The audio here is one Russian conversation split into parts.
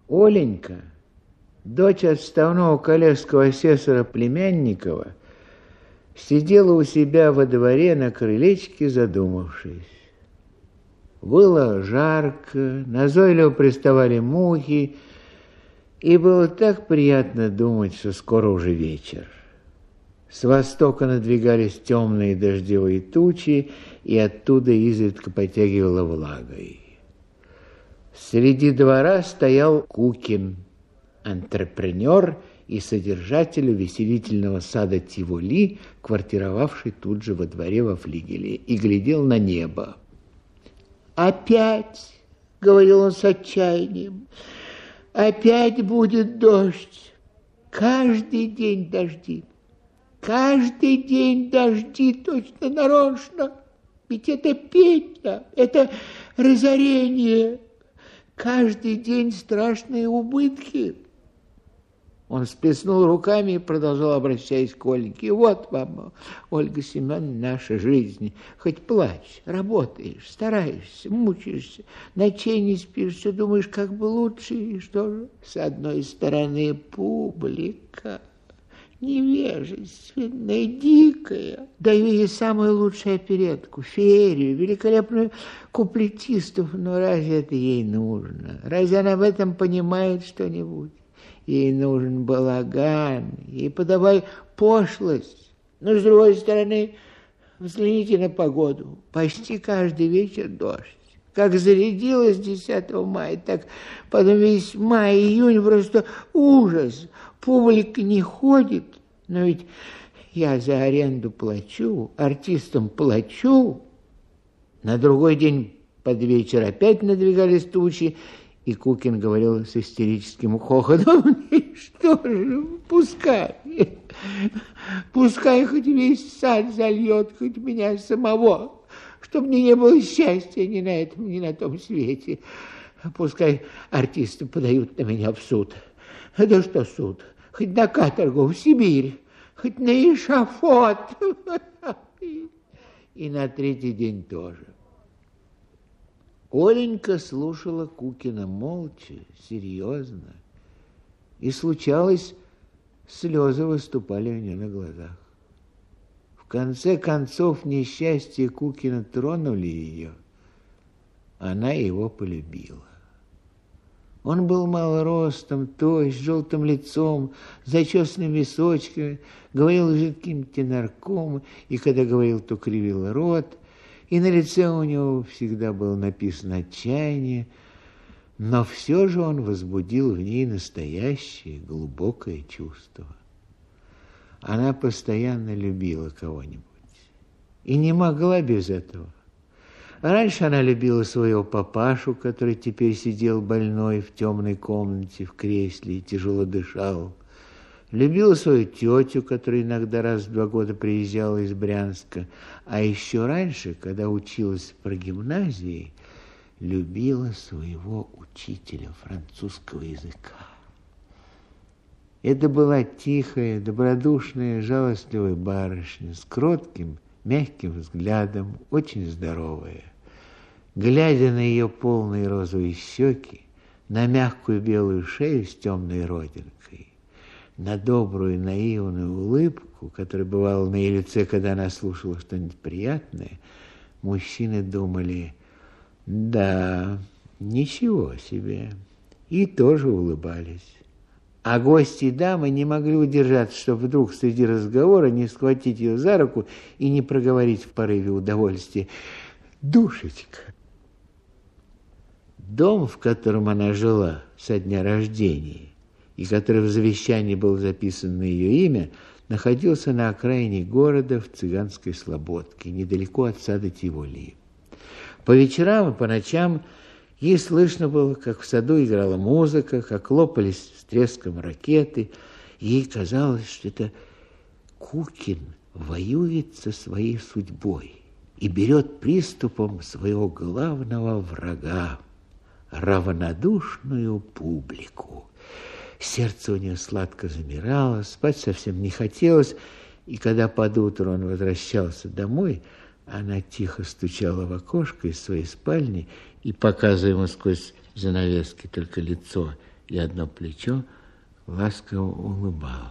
Оленька, дочь отставного коллежского асессора Племянникова, сидела у себя во дворе на крылечке, задумавшись. Было жарко, назойливо приставали мухи, и было так приятно думать, что скоро уже вечер. С востока надвигались темные дождевые тучи, и оттуда изредка потягивало влагой. Среди двора стоял Кукин, антрепренер и содержатель увеселительного сада Тиволи, квартировавший тут же во дворе во флигеле, и глядел на небо. «Опять, — говорил он с отчаянием, — опять будет дождь. Каждый день дожди. Каждый день дожди, точно нарочно. Ведь это петня, это разорение. Каждый день страшные убытки». Он всплеснул руками и продолжал, обращаясь к Ольге. «Вот вам, Ольга Семеновна, наша жизнь. Хоть плачь, работаешь, стараешься, мучаешься, ночей не спишь, все думаешь, как бы лучше. И что же? С одной стороны, публика невежественная, дикая. Даю ей самую лучшую оперетку, феерию, великолепную куплетистов. Но разве это ей нужно? Разве она в этом понимает что-нибудь? Ей нужен балаган, ей подавай пошлость. Но, с другой стороны, взгляните на погоду. Почти каждый вечер дождь. Как зарядилось 10 мая, так потом весь май, июнь просто ужас. Публика не ходит. Но ведь я за аренду плачу, артистам плачу. На другой день под вечер опять надвигались тучи, и Кукин говорил с истерическим хохотом: «Что же, пускай хоть весь сад зальет, хоть меня самого, чтобы мне не было счастья ни на этом, ни на том свете. Пускай артисты подают на меня в суд. Да что суд? Хоть на каторгу, в Сибирь, хоть на эшафот». И на третий день тоже. Оленька слушала Кукина молча, серьезно, и, случалось, слезы выступали у нее на глазах. В конце концов, несчастье Кукина тронули ее. Она его полюбила. Он был малоростом, тощ, с желтым лицом, с зачесанными височками, говорил жидким тенорком, и когда говорил, то кривил рот, и на лице у него всегда было написано отчаяние, но все же он возбудил в ней настоящее глубокое чувство. Она постоянно любила кого-нибудь и не могла без этого. Раньше она любила своего папашу, который теперь сидел больной в темной комнате в кресле и тяжело дышал. Любила свою тетю, которая иногда раз в 2 года приезжала из Брянска. А еще раньше, когда училась в прогимназии, любила своего учителя французского языка. Это была тихая, добродушная, жалостливая барышня с кротким, мягким взглядом, очень здоровая. Глядя на ее полные розовые щеки, на мягкую белую шею с темной родинкой, на добрую наивную улыбку, которая бывала на ее лице, когда она слушала что-нибудь приятное, мужчины думали: да, ничего себе, и тоже улыбались. А гости и дамы не могли удержаться, чтобы вдруг среди разговора не схватить ее за руку и не проговорить в порыве удовольствия: «Душечка». Дом, в котором она жила со дня рождения, и который в завещании был записан на ее имя, находился на окраине города в Цыганской Слободке, недалеко от сада Тиволи. По вечерам и по ночам ей слышно было, как в саду играла музыка, как лопались с треском ракеты. Ей казалось, что это Кукин воюет со своей судьбой и берет приступом своего главного врага – равнодушную публику. Сердце у нее сладко замирало, спать совсем не хотелось, и когда под утро он возвращался домой, она тихо стучала в окошко из своей спальни и, показывая ему сквозь занавески только лицо и одно плечо ласково улыбалось.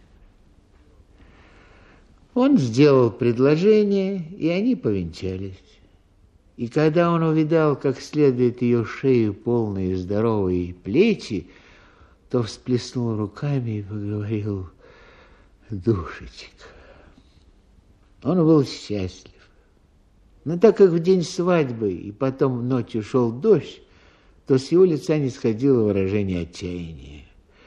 Он сделал предложение, и они повенчались. И когда он увидал, как следует ее шею, полные здоровые плечи, то всплеснул руками и поговорил: «Душечка». Он был счастлив. Но так как в день свадьбы и потом ночью шел дождь, то с его лица не сходило выражение отчаяния.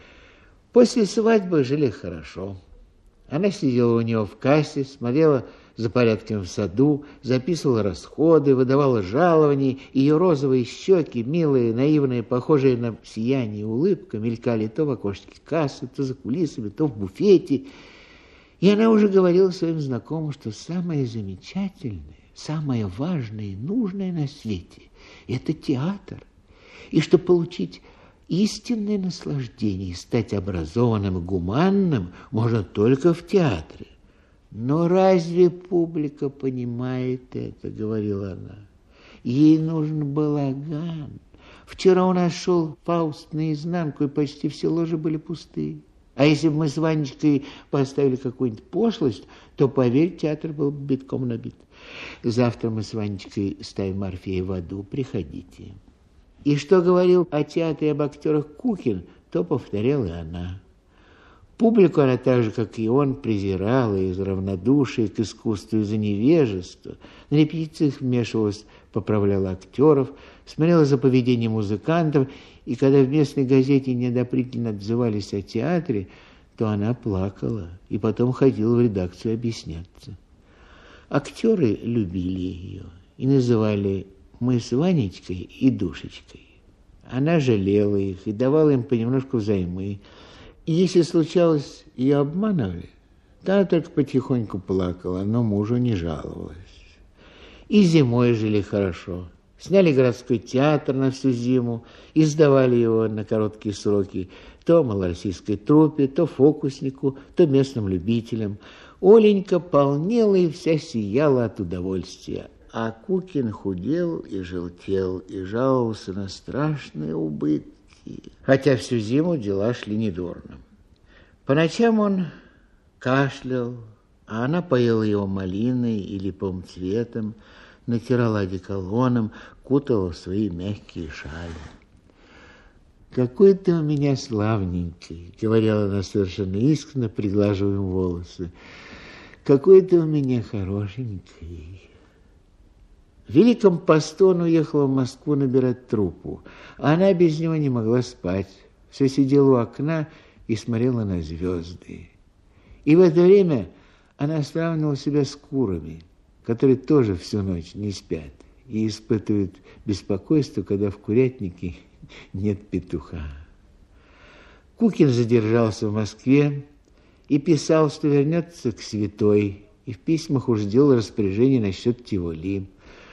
После свадьбы жили хорошо. Она сидела у него в кассе, смотрела за порядком в саду, записывала расходы, выдавала жалования. Ее розовые щеки, милые, наивные, похожие на сияние улыбка, мелькали то в окошке кассы, то за кулисами, то в буфете. И она уже говорила своим знакомым, что самое замечательное, самое важное и нужное на свете – это театр. И что получить истинное наслаждение и стать образованным и гуманным можно только в театре. «Но разве публика понимает это?» – говорила она. «Ей нужен балаган. Вчера у нас шел Фауст наизнанку, и почти все ложи были пустые. А если бы мы с Ванечкой поставили какую-нибудь пошлость, то, поверь, театр был бы битком набит. Завтра мы с Ванечкой ставим Орфея в аду. Приходите». И что говорил о театре и об актерах Кукин, то повторяла и она. Публику она так же, как и он, презирала из равнодушия к искусству, из-за невежества. На репетициях вмешивалась, поправляла актеров, смотрела за поведением музыкантов, и когда в местной газете неодобрительно отзывались о театре, то она плакала и потом ходила в редакцию объясняться. Актеры любили ее и называли «мы с Ванечкой и Душечкой». Она жалела их и давала им понемножку взаймы. И если случалось, ее обманывали, то она только потихоньку плакала, но мужу не жаловалась. И зимой жили хорошо. Сняли городской театр на всю зиму и сдавали его на короткие сроки то малороссийской труппе, то фокуснику, то местным любителям. Оленька полнела и вся сияла от удовольствия. А Кукин худел и желтел, и жаловался на страшные убытки, хотя всю зиму дела шли недурно. По ночам он кашлял, а она поила его малиной и липовым цветом, натирала одеколоном, кутала в свои мягкие шали. «Какой ты у меня славненький», — говорила она совершенно искренне, приглаживая ему волосы. «Какой ты у меня хорошенький». В Великом посту он уехал в Москву набирать труппу, а она без него не могла спать. Все сидела у окна и смотрела на звезды. И в это время она сравнивала себя с курами, которые тоже всю ночь не спят и испытывают беспокойство, когда в курятнике нет петуха. Кукин задержался в Москве и писал, что вернется к святой, и в письмах уж делал распоряжение насчет Тиволи.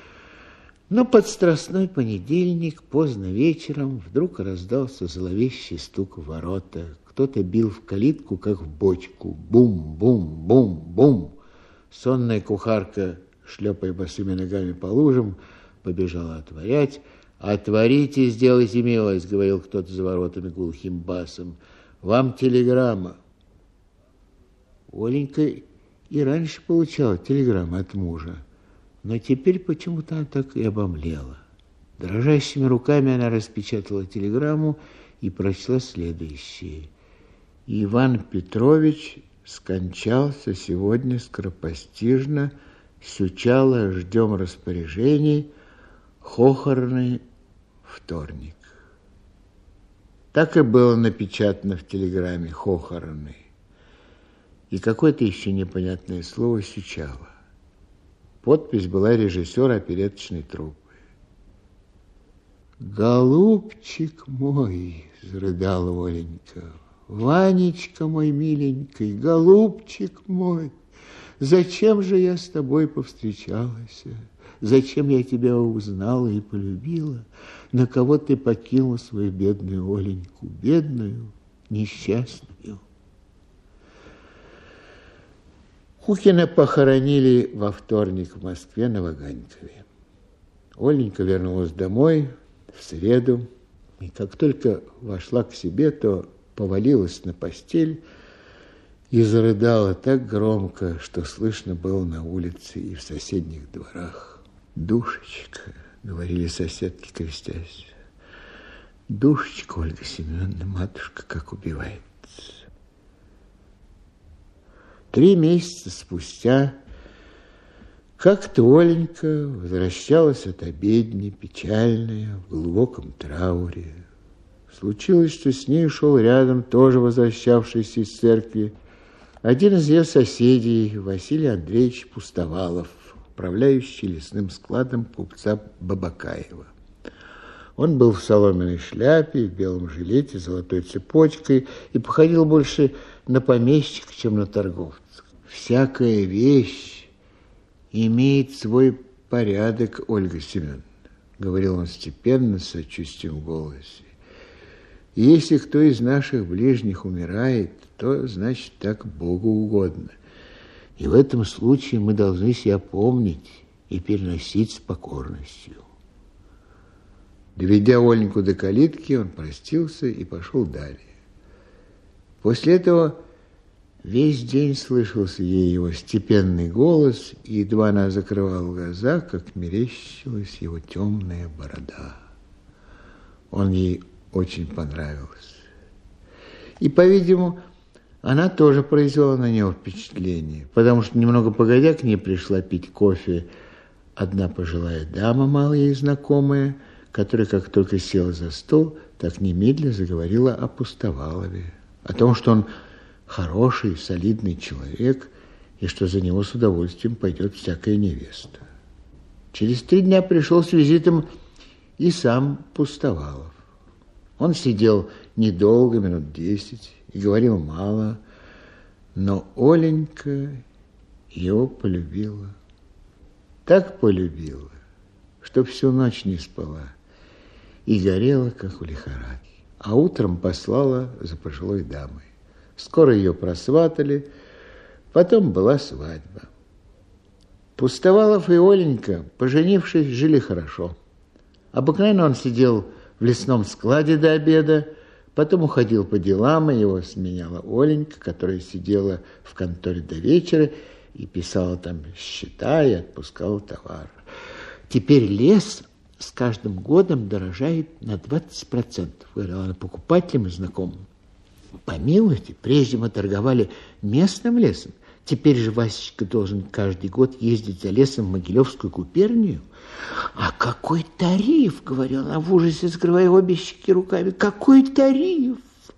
Но под страстной понедельник, поздно вечером, вдруг раздался зловещий стук в ворота. Кто-то бил в калитку, как в бочку. Бум-бум-бум-бум. Сонная кухарка, шлепая босыми ногами по лужам, побежала отворять. «Отворите, сделайте милость», — говорил кто-то за воротами глухим басом. «Вам телеграмма». Оленька и раньше получала телеграммы от мужа. Но теперь почему-то она так и обомлела. Дрожащими руками она распечатала телеграмму и прочла следующее. «Иван Петрович скончался сегодня скоропостижно. Сючало, ждем распоряжений. Хохорный вторник». Так и было напечатано в телеграмме «Хохорный». И какое-то еще непонятное слово «Сючало». Подпись была режиссера опереточной труппы. «Голубчик мой», — зарыдала Оленька, «Ванечка мой миленький, голубчик мой, зачем же я с тобой повстречалась? Зачем я тебя узнала и полюбила? На кого ты покинула свою бедную Оленьку, бедную, несчастную?» Кукина похоронили во вторник в Москве на Ваганькове. Оленька вернулась домой в среду, И как только вошла к себе, то повалилась на постель и зарыдала так громко, что слышно было на улице и в соседних дворах. «Душечка», — говорили соседки, крестясь, «душечка, Ольга Семеновна, матушка, как убивается». 3 месяца спустя как-то Оленька возвращалась от обедни, печальная, в глубоком трауре. Случилось, что с ней шел рядом, тоже возвращавшийся из церкви, один из ее соседей, Василий Андреевич Пустовалов, управляющий лесным складом купца Бабакаева. Он был в соломенной шляпе, в белом жилете с золотой цепочкой и походил больше на помещика, чем на торговца. «Всякая вещь имеет свой порядок, Ольга Семеновна», — говорил он степенно, с сочувствием в голосе. «Если кто из наших ближних умирает, то, значит, так Богу угодно. И в этом случае мы должны себя помнить и переносить с покорностью». Доведя Оленьку до калитки, он простился и пошел далее. После этого весь день слышался ей его степенный голос, и едва она закрывала глаза, как мерещилась его темная борода. Он ей очень понравился. И, по-видимому, она тоже произвела на него впечатление, потому что немного погодя к ней пришла пить кофе одна пожилая дама, мало ей знакомая, которая, как только села за стол, так немедленно заговорила о Пустовалове, о том, что он хороший, солидный человек, и что за него с удовольствием пойдет всякая невеста. Через 3 дня пришел с визитом и сам Пустовалов. Он сидел недолго, минут 10, и говорил мало, но Оленька его полюбила. Так полюбила, что всю ночь не спала и горела, как в лихорадке. А утром послала за пожилой дамой. Скоро ее просватали, потом была свадьба. Пустовалов и Оленька, поженившись, жили хорошо. Обыкновенно он сидел в лесном складе до обеда, потом уходил по делам, и его сменяла Оленька, которая сидела в конторе до вечера и писала там счета и отпускала товар. Теперь лес с каждым годом дорожает на 20%, говорила она покупателям и знакомым. Помилуйте, прежде мы торговали местным лесом, теперь же Васечка должен каждый год ездить за лесом в Могилевскую губернию. А какой тариф, говорила она в ужасе, скрывая обе щеки руками, какой тариф!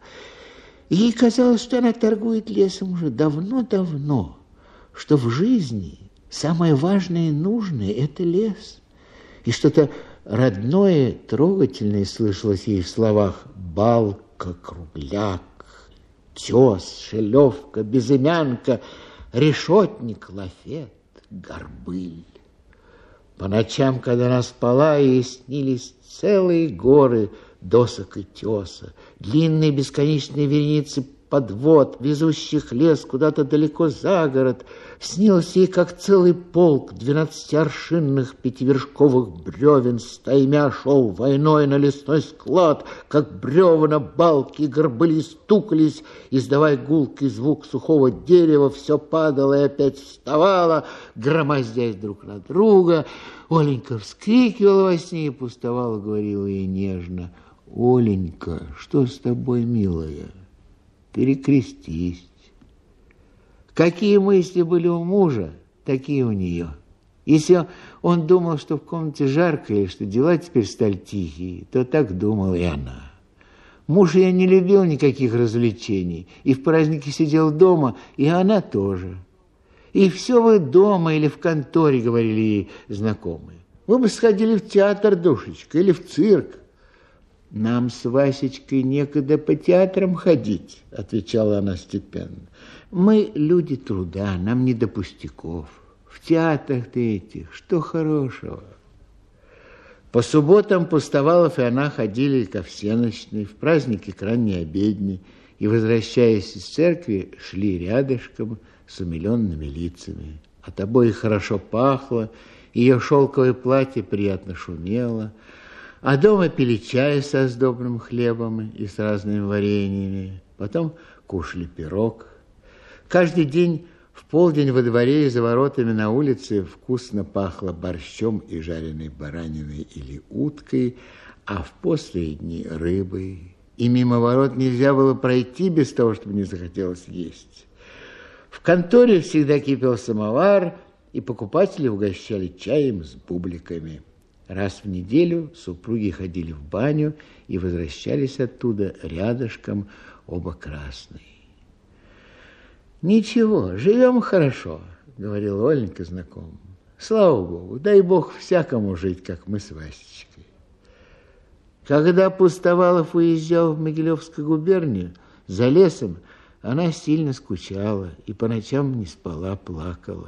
Ей казалось, что она торгует лесом уже давно-давно, что в жизни самое важное и нужное – это лес. И что-то родное, трогательное слышалось ей в словах «балка», «кругляк», «тес», «шелевка», «безымянка», «решетник», «лафет», «горбыль». По ночам, когда она спала, ей снились целые горы досок и теса, длинные бесконечные вереницы подвод, везущих лес куда-то далеко за город. Снилось ей, как целый полк 12-аршинных пятивершковых бревен стаймя шел войной на лесной склад, как бревна, балки, горбыли стукались, издавая гулкий звук сухого дерева, все падало и опять вставало, громоздясь друг на друга. Оленька вскрикивала во сне и Пустовалова говорила ей нежно: «Оленька, что с тобой, милая? Перекрестись». Какие мысли были у мужа, такие у нее. Если он думал, что в комнате жарко и что дела теперь стали тихие, то так думала и она. Муж ее не любил никаких развлечений, и в праздники сидел дома, и она тоже. И все вы дома или в конторе, говорили ей знакомые. Вы бы сходили в театр, душечка, или в цирк. «Нам с Васечкой некогда по театрам ходить», — отвечала она степенно. «Мы люди труда, нам не до пустяков. В театрах-то этих что хорошего». По субботам Пустовалов и она ходили ко всенощной, в праздники к ранней обедне, и, возвращаясь из церкви, шли рядышком с умиленными лицами. От обоих хорошо пахло, ее шелковое платье приятно шумело. А дома пили чай со сдобным хлебом и с разными вареньями. Потом кушали пирог. Каждый день в полдень во дворе и за воротами на улице вкусно пахло борщом и жареной бараниной или уткой, а в после дни рыбой. И мимо ворот нельзя было пройти без того, чтобы не захотелось есть. В конторе всегда кипел самовар, и покупатели угощали чаем с бубликами. Раз в неделю супруги ходили в баню и возвращались оттуда рядышком, оба красные. «Ничего, живем хорошо», — говорил Оленька знакомым. «Слава Богу, дай Бог всякому жить, как мы с Васечкой». Когда Пустовалов уезжал в Могилевскую губернию, за лесом, она сильно скучала и по ночам не спала, плакала.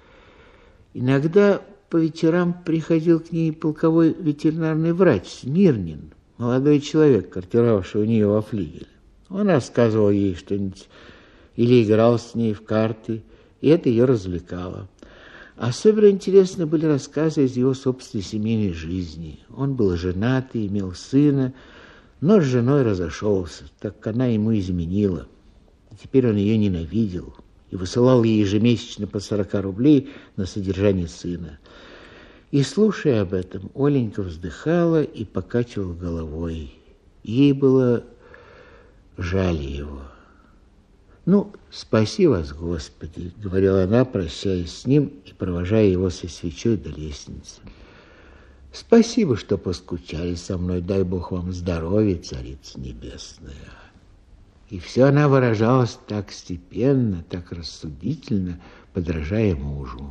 Иногда по вечерам приходил к ней полковой ветеринарный врач Смирнин, молодой человек, квартировавший у нее во флигеле. Он рассказывал ей что-нибудь или играл с ней в карты, и это ее развлекало. Особенно интересны были рассказы из его собственной семейной жизни. Он был женат и имел сына, но с женой разошелся, так как она ему изменила. И теперь он ее ненавидел и высылал ей ежемесячно по 40 рублей на содержание сына. И, слушая об этом, Оленька вздыхала и покачивала головой. Ей было жаль его. «Ну, спаси вас, Господи», — говорила она, прощаясь с ним и провожая его со свечой до лестницы. «Спасибо, что поскучали со мной, дай Бог вам здоровья, Царица Небесная». И все она выражалась так степенно, так рассудительно, подражая мужу.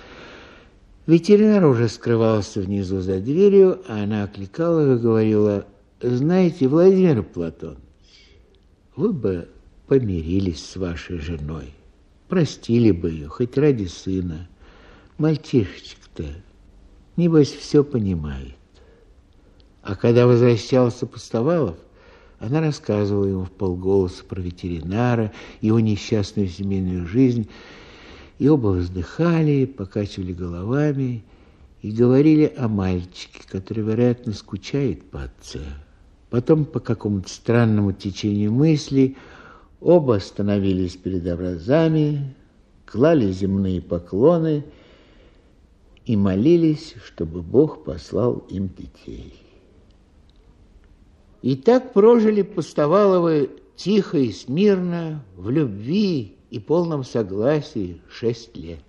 Ветеринар уже скрывался внизу за дверью, а она окликала его и говорила: «Знаете, Владимир Платонович, вы бы помирились с вашей женой, простили бы ее, хоть ради сына. Мальчишечка-то, небось, все понимает». А когда возвращался Пустовалов, она рассказывала ему вполголоса про ветеринара, его несчастную семейную жизнь, и оба вздыхали, покачивали головами и говорили о мальчике, который, вероятно, скучает по отце. Потом, по какому-то странному течению мыслей, оба становились перед образами, клали земные поклоны и молились, чтобы Бог послал им детей. И так прожили Пустоваловы тихо и смирно, в любви и полном согласии 6 лет.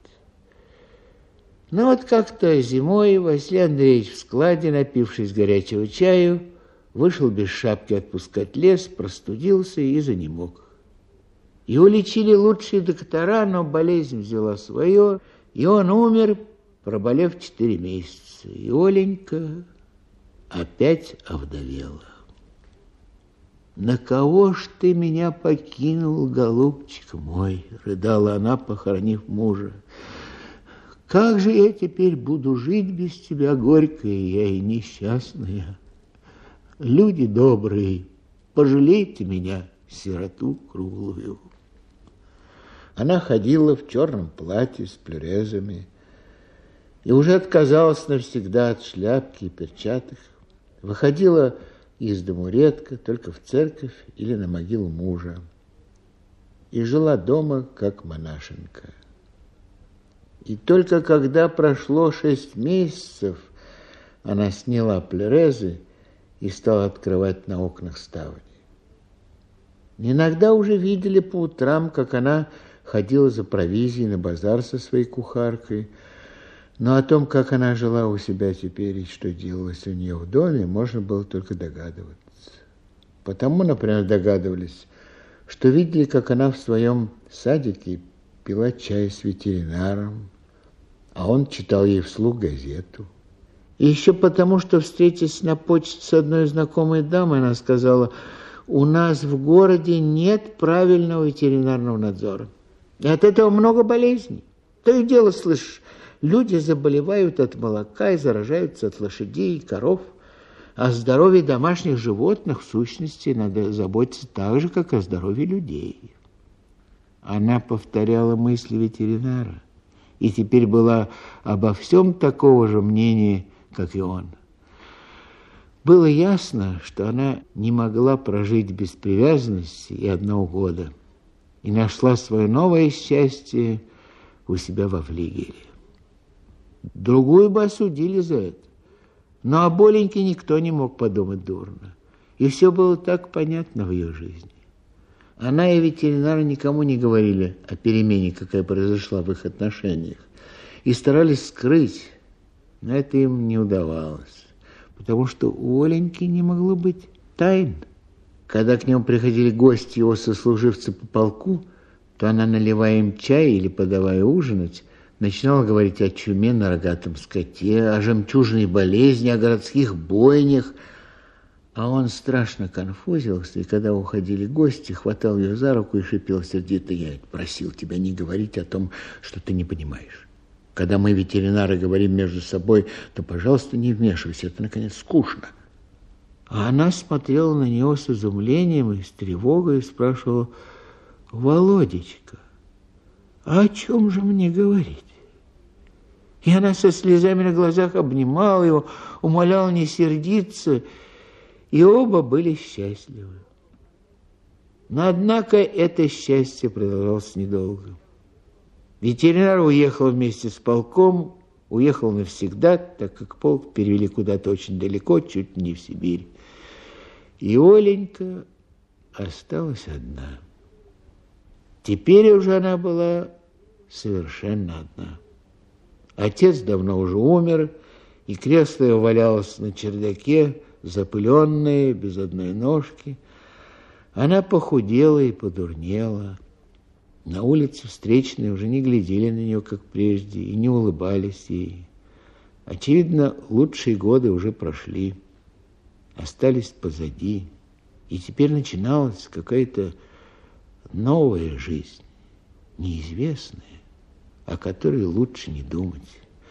Но вот как-то зимой Василий Андреевич в складе, напившись горячего чаю, вышел без шапки отпускать лес, простудился и занемог. Его лечили лучшие доктора, но болезнь взяла свое, и он умер, проболев 4 месяца. И Оленька опять овдовела. «На кого ж ты меня покинул, голубчик мой?» — рыдала она, похоронив мужа. «Как же я теперь буду жить без тебя, горькая я и несчастная? Люди добрые, пожалейте меня, сироту круглую». Она ходила в черном платье с плюрезами и уже отказалась навсегда от шляпки и перчаток. Выходила из дому редко, только в церковь или на могилу мужа. И жила дома, как монашенка. И только когда прошло 6 месяцев, она сняла плюрезы и стала открывать на окнах ставни. Иногда уже видели по утрам, как она ходила за провизией на базар со своей кухаркой, но о том, как она жила у себя теперь и что делалось у нее в доме, можно было только догадываться. Потому, например, догадывались, что видели, как она в своем садике пила чай с ветеринаром, а он читал ей вслух газету. И еще потому, что, встретясь на почте с одной знакомой дамой, она сказала: «У нас в городе нет правильного ветеринарного надзора. И от этого много болезней. То и дело, слышишь, люди заболевают от молока и заражаются от лошадей и коров. О здоровье домашних животных, в сущности, надо заботиться так же, как о здоровье людей». Она повторяла мысли ветеринара и теперь была обо всем такого же мнения, как и он. Было ясно, что она не могла прожить без привязанности и 1 года, и нашла свое новое счастье у себя во флигеле. Другую бы осудили за это, но о Боленьке никто не мог подумать дурно, и все было так понятно в ее жизни. Она и ветеринар никому не говорили о перемене, какая произошла в их отношениях, и старались скрыть, но это им не удавалось, потому что у Оленьки не могло быть тайн. Когда к нему приходили гости, его сослуживцы по полку, то она, наливая им чай или подавая ужинать, начинала говорить о чуме на рогатом скоте, о жемчужной болезни, о городских бойнях. А он страшно конфузился, и когда уходили гости, хватал ее за руку и шипел сердито: «Я просил тебя не говорить о том, что ты не понимаешь. Когда мы, ветеринары, говорим между собой, то, пожалуйста, не вмешивайся, это, наконец, скучно». А она смотрела на него с изумлением и с тревогой и спрашивала: «Володечка, а о чем же мне говорить?» И она со слезами на глазах обнимала его, умоляла не сердиться, и оба были счастливы. Но, однако, это счастье продолжалось недолго. Ветеринар уехал вместе с полком, уехал навсегда, так как полк перевели куда-то очень далеко, чуть не в Сибирь. И Оленька осталась одна. Теперь уже она была совершенно одна. Отец давно уже умер, и кресло его валялось на чердаке, запыленное, без одной ножки. Она похудела и подурнела. На улице встречные уже не глядели на нее, как прежде, и не улыбались ей. Очевидно, лучшие годы уже прошли, остались позади, и теперь начиналась какая-то новая жизнь, неизвестная, о которой лучше не думать.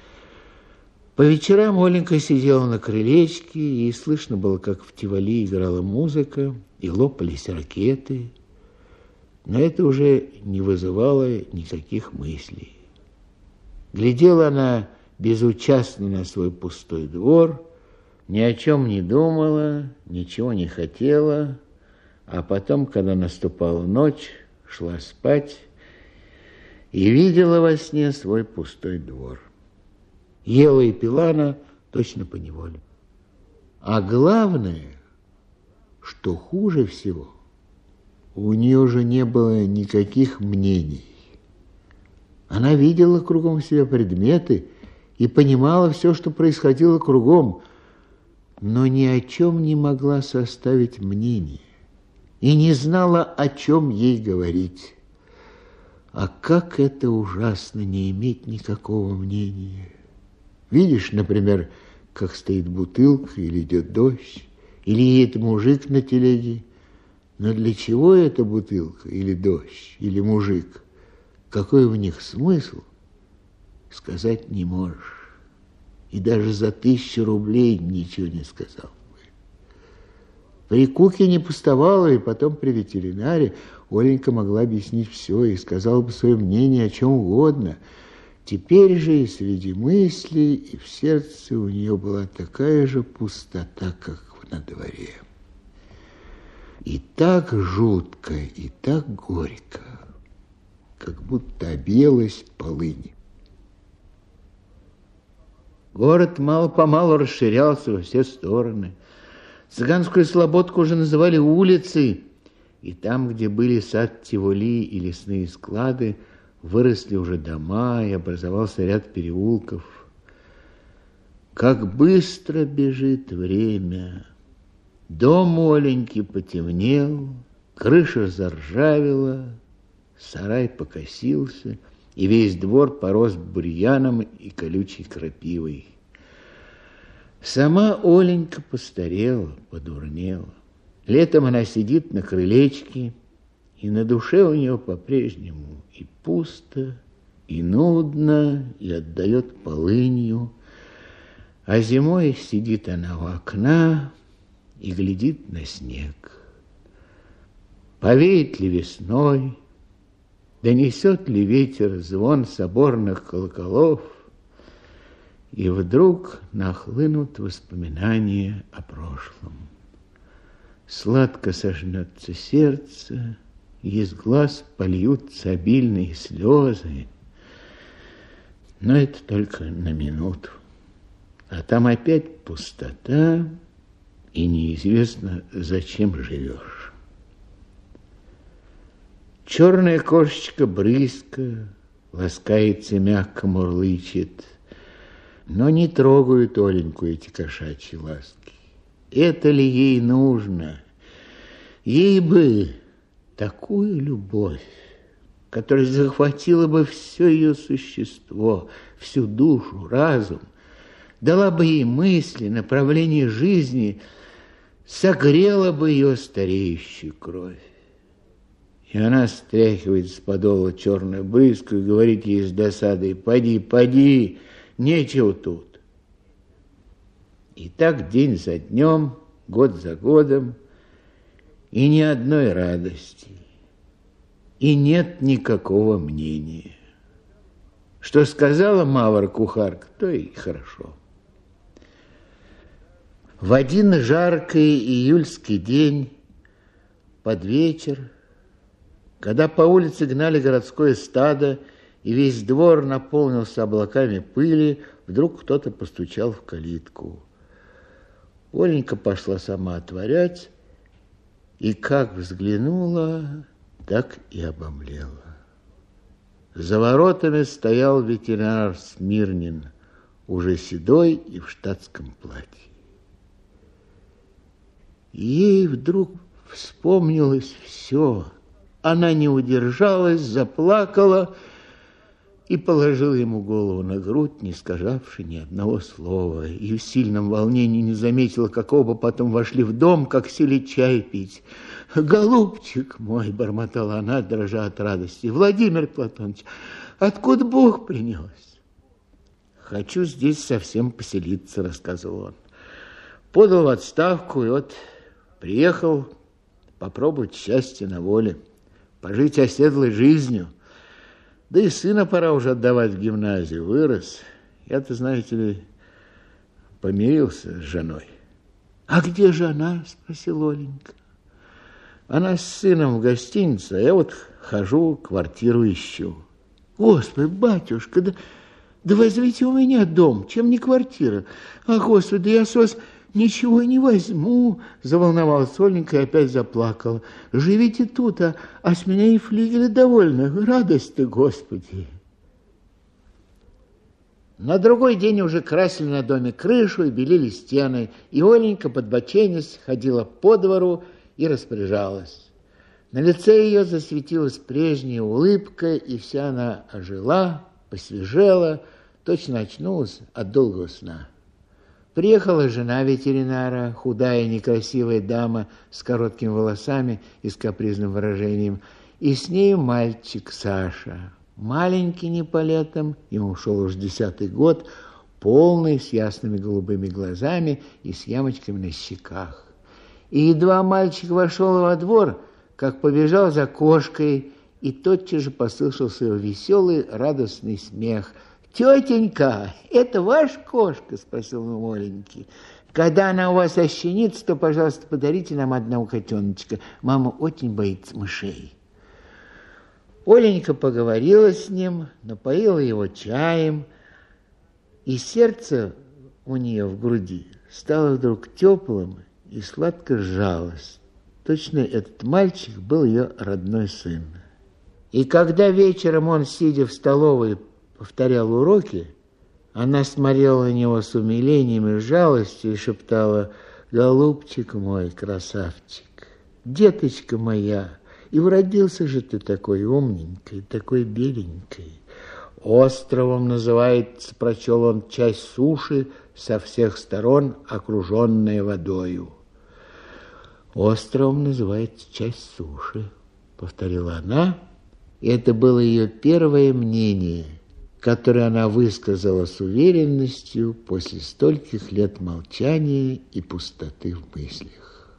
По вечерам Оленька сидела на крылечке, и слышно было, как в Тиволи играла музыка, и лопались ракеты, но это уже не вызывало никаких мыслей. Глядела она безучастно на свой пустой двор, ни о чем не думала, ничего не хотела, а потом, когда наступала ночь, шла спать и видела во сне свой пустой двор. Ела и пила она точно поневоле. А главное, что хуже всего, у нее уже не было никаких мнений. Она видела кругом себя предметы и понимала все, что происходило кругом, но ни о чем не могла составить мнение и не знала, о чем ей говорить. А как это ужасно не иметь никакого мнения. Видишь, например, как стоит бутылка, или идет дождь, или едет мужик на телеге. Но для чего эта бутылка, или дождь, или мужик? Какой в них смысл, сказать не можешь. И даже за 1000 рублей ничего не сказал бы. При Куке не пустовала, и потом при ветеринаре Оленька могла объяснить все и сказала бы свое мнение о чем угодно. Теперь же и среди мыслей, и в сердце у нее была такая же пустота, как на дворе. И так жутко, и так горько, как будто объелась полынь. Город мало-помалу расширялся во все стороны. Цыганскую слободку уже называли улицей, и там, где были сад Тиволи и лесные склады, выросли уже дома, и образовался ряд переулков. Как быстро бежит время! Дом Оленьки потемнел, крыша заржавела, сарай покосился, и весь двор порос бурьяном и колючей крапивой. Сама Оленька постарела, подурнела. Летом она сидит на крылечке, и на душе у нее по-прежнему и пусто, и нудно, и отдает полынью. А зимой сидит она у окна и глядит на снег. Повеет ли весной, донесет ли ветер звон соборных колоколов, и вдруг нахлынут воспоминания о прошлом. Сладко сожмется сердце, из глаз польются обильные слезы. Но это только на минуту. А там опять пустота, и неизвестно, зачем живешь. Черная кошечка брызка ласкается, мягко мурлычет, но не трогают Оленьку эти кошачьи ласки. Это ли ей нужно? Ей бы такую любовь, которая захватила бы все ее существо, всю душу, разум, дала бы ей мысли, направление жизни, согрела бы ее стареющую кровь. И она стряхивает с подола черную брызгу и говорит ей с досадой: «Поди, поди, нечего тут». И так день за днем, год за годом, и ни одной радости, и нет никакого мнения. Что сказала Мавра-кухарка, то и хорошо. В один жаркий июльский день, под вечер, когда по улице гнали городское стадо, и весь двор наполнился облаками пыли, вдруг кто-то постучал в калитку. Оленька пошла сама отворять, и как взглянула, так и обомлела. За воротами стоял ветеринар Смирнин, уже седой и в штатском платье. Ей вдруг вспомнилось все. Она не удержалась, заплакала и положила ему голову на грудь, не сказавши ни одного слова. И в сильном волнении не заметила, как оба потом вошли в дом, как сели чай пить. «Голубчик мой!» — бормотала она, дрожа от радости. «Владимир Платоныч, откуда Бог принес?» «Хочу здесь совсем поселиться», — рассказывал он. «Подал в отставку, и вот приехал попробовать счастье на воле, пожить оседлой жизнью. Да и сына пора уже отдавать в гимназию, вырос. Я-то, знаете ли, помирился с женой». «А где жена?» — спросила Оленька. «Она с сыном в гостинице, а я вот хожу, квартиру ищу». «Господи, батюшка, да возьмите у меня дом, чем не квартира. А, Господи, я с вас ничего не возьму», — заволновалась Оленька и опять заплакала. «Живите тут, а с меня и флигеля довольно. Радость ты, Господи». На другой день уже красили на доме крышу и белили стены, и Оленька, подбоченясь, ходила по двору и распоряжалась. На лице ее засветилась прежняя улыбка, и вся она ожила, посвежела, точно очнулась от долгого сна. Приехала жена ветеринара, худая, некрасивая дама с короткими волосами и с капризным выражением, и с ней мальчик Саша, маленький не по летам, ему шел уж 10-й год, полный, с ясными голубыми глазами и с ямочками на щеках. И едва мальчик вошел во двор, как побежал за кошкой, и тотчас же послышался его веселый, радостный смех. «Тетенька, это ваша кошка?» — спросил он у Оленьки. «Когда она у вас ощенится, то, пожалуйста, подарите нам одного котеночка. Мама очень боится мышей». Оленька поговорила с ним, напоила его чаем, и сердце у нее в груди стало вдруг теплым и сладко сжалось. Точно этот мальчик был ее родной сын. И когда вечером он, сидя в столовой, повторял уроки, она смотрела на него с умилением и жалостью и шептала: «Голубчик мой, красавчик, деточка моя, и уродился же ты такой умненькой, такой беленькой. Островом называется, прочел он, часть суши, со всех сторон окруженная водою». «Островом называется часть суши», — повторила она, и это было ее первое мнение, которое она высказала с уверенностью после стольких лет молчания и пустоты в мыслях.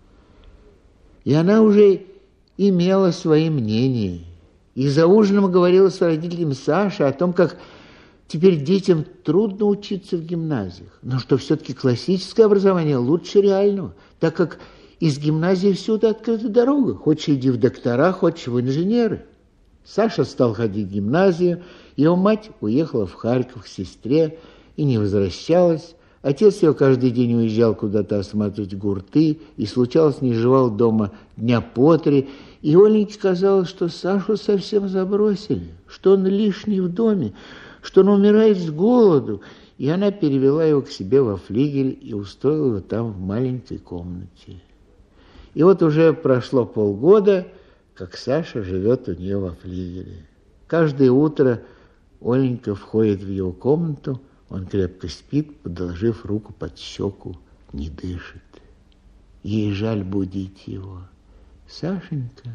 И она уже имела свои мнения, и за ужином говорила с родителями Саши о том, как Теперь детям трудно учиться в гимназиях, но что все-таки классическое образование лучше реального, так как из гимназии всюду открыта дорога. Хочешь иди в доктора, хочешь в инженеры. Саша стал ходить в гимназию, его мать уехала в Харьков к сестре и не возвращалась. Отец его каждый день уезжал куда-то осматривать гурты и, случалось, не жевал дома дня по три. И Оленьке казалось, что Сашу совсем забросили, что он лишний в доме, что он умирает с голоду. И она перевела его к себе во флигель и устроила его там в маленькой комнате. И вот уже прошло полгода, как Саша живет у нее во флигеле. Каждое утро Оленька входит в его комнату, он крепко спит, подложив руку под щеку, не дышит. Ей жаль будить его. «Сашенька,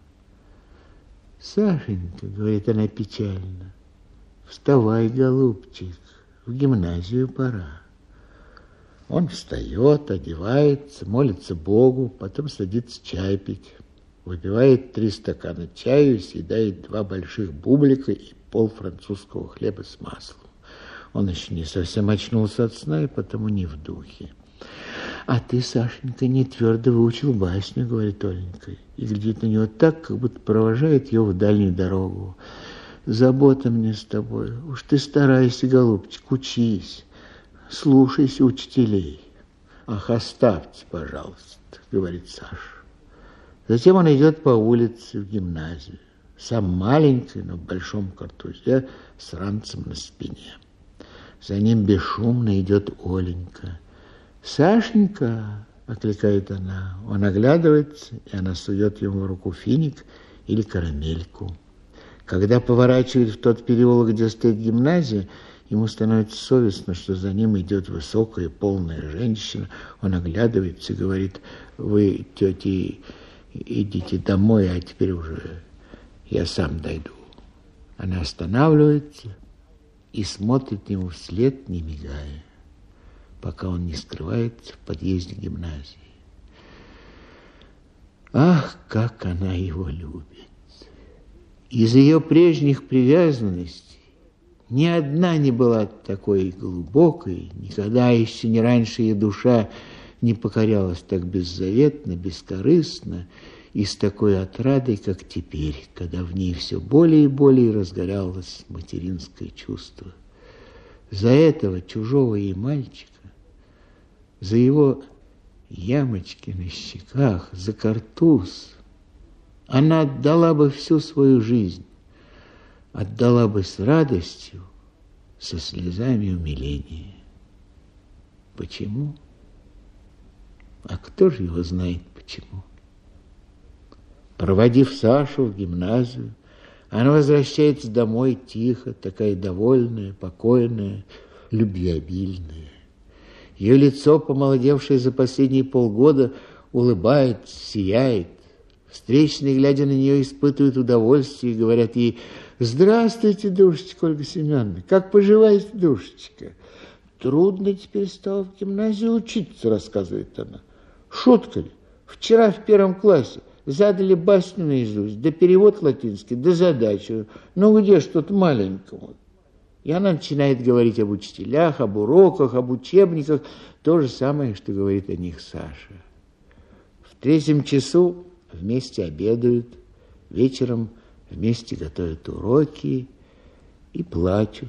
Сашенька», — говорит она печально, — «вставай, голубчик, в гимназию пора». Он встает, одевается, молится Богу, потом садится чай пить. Выпивает 3 стакана чаю, съедает 2 больших бублика и пол французского хлеба с маслом. Он еще не совсем очнулся от сна и потому не в духе. «А ты, Сашенька, не твердо выучил басню», — говорит Оленька, и глядит на него так, как будто провожает его в дальнюю дорогу. «Забота мне с тобой. Уж ты старайся, голубчик, учись, слушайся учителей». «Ах, оставьте, пожалуйста», — говорит Саша. Затем он идет по улице в гимназию, сам маленький, но в большом картузе, с ранцем на спине. За ним бесшумно идет Оленька. «Сашенька!» — окликает она. Он оглядывается, и она сует ему в руку финик или карамельку. Когда поворачивает в тот переулок, где стоит гимназия, ему становится совестно, что за ним идет высокая, полная женщина. Он оглядывается и говорит: «Вы, тети, идите домой, а теперь уже я сам дойду». Она останавливается и смотрит ему вслед, не мигая, пока он не скрывается в подъезде гимназии. Ах, как она его любит! Из ее прежних привязанностей ни одна не была такой глубокой, никогда еще не раньше ее душа не покорялась так беззаветно, бескорыстно и с такой отрадой, как теперь, когда в ней все более и более разгоралось материнское чувство. За этого чужого ей мальчика, за его ямочки на щеках, за картуз она отдала бы всю свою жизнь, отдала бы с радостью, со слезами умиления. Почему? А кто же его знает почему? Проводив Сашу в гимназию, она возвращается домой тихо, такая довольная, покойная, любвеобильная. Ее лицо, помолодевшее за последние полгода, улыбается, сияет. Встречные, глядя на нее, испытывают удовольствие и говорят ей: «Здравствуйте, душечка Ольга Семеновна, как поживаете, душечка?» «Трудно теперь стало в гимназии учиться», — рассказывает она. «Шутка ли? Вчера в 1 классе задали басню наизусть, да перевод латинский, да задачу. Ну где ж тут маленькому?» И она начинает говорить об учителях, об уроках, об учебниках, то же самое, что говорит о них Саша. В 3 часу вместе обедают, вечером вместе готовят уроки и плачут.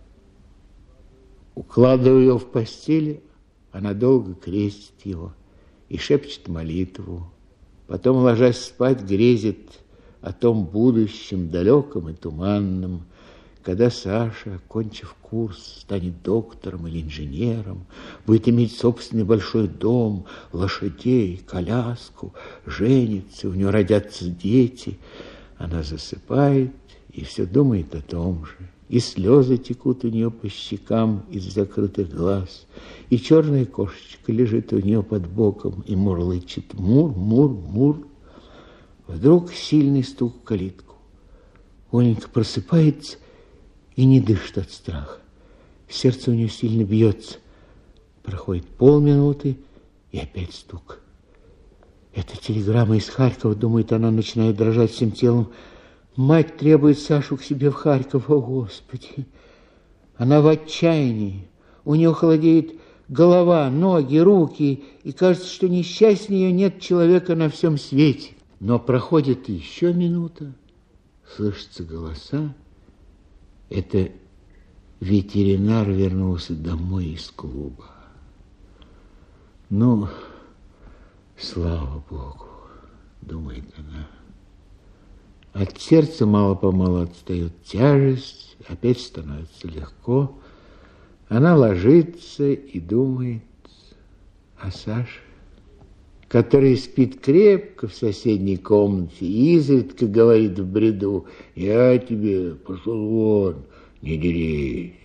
Укладывая ее в постели, она долго крестит его и шепчет молитву. Потом, ложась спать, грезит о том будущем, далеком и туманном, когда Саша, окончив курс, станет доктором или инженером, будет иметь собственный большой дом, лошадей, коляску, женится, у нее родятся дети. Она засыпает и все думает о том же. И слезы текут у нее по щекам из закрытых глаз, и черная кошечка лежит у нее под боком и мурлычет: «Мур, мур, мур». Вдруг сильный стук в калитку. Оленька просыпается и не дышит от страха. Сердце у нее сильно бьется. Проходит полминуты, и опять стук. Это телеграмма из Харькова, думает она, начинает дрожать всем телом. Мать требует Сашу к себе в Харьков. О, Господи! Она в отчаянии. У нее холодеет голова, ноги, руки, и кажется, что несчастнее ее нет человека на всем свете. Но проходит еще минута, слышатся голоса. Это ветеринар вернулся домой из клуба. Ну, слава Богу, думает она. От сердца мало-помалу отстает тяжесть, опять становится легко. Она ложится и думает о Саше, который спит крепко в соседней комнате и изредка говорит в бреду: «Я тебе, пошел вон, не дерись».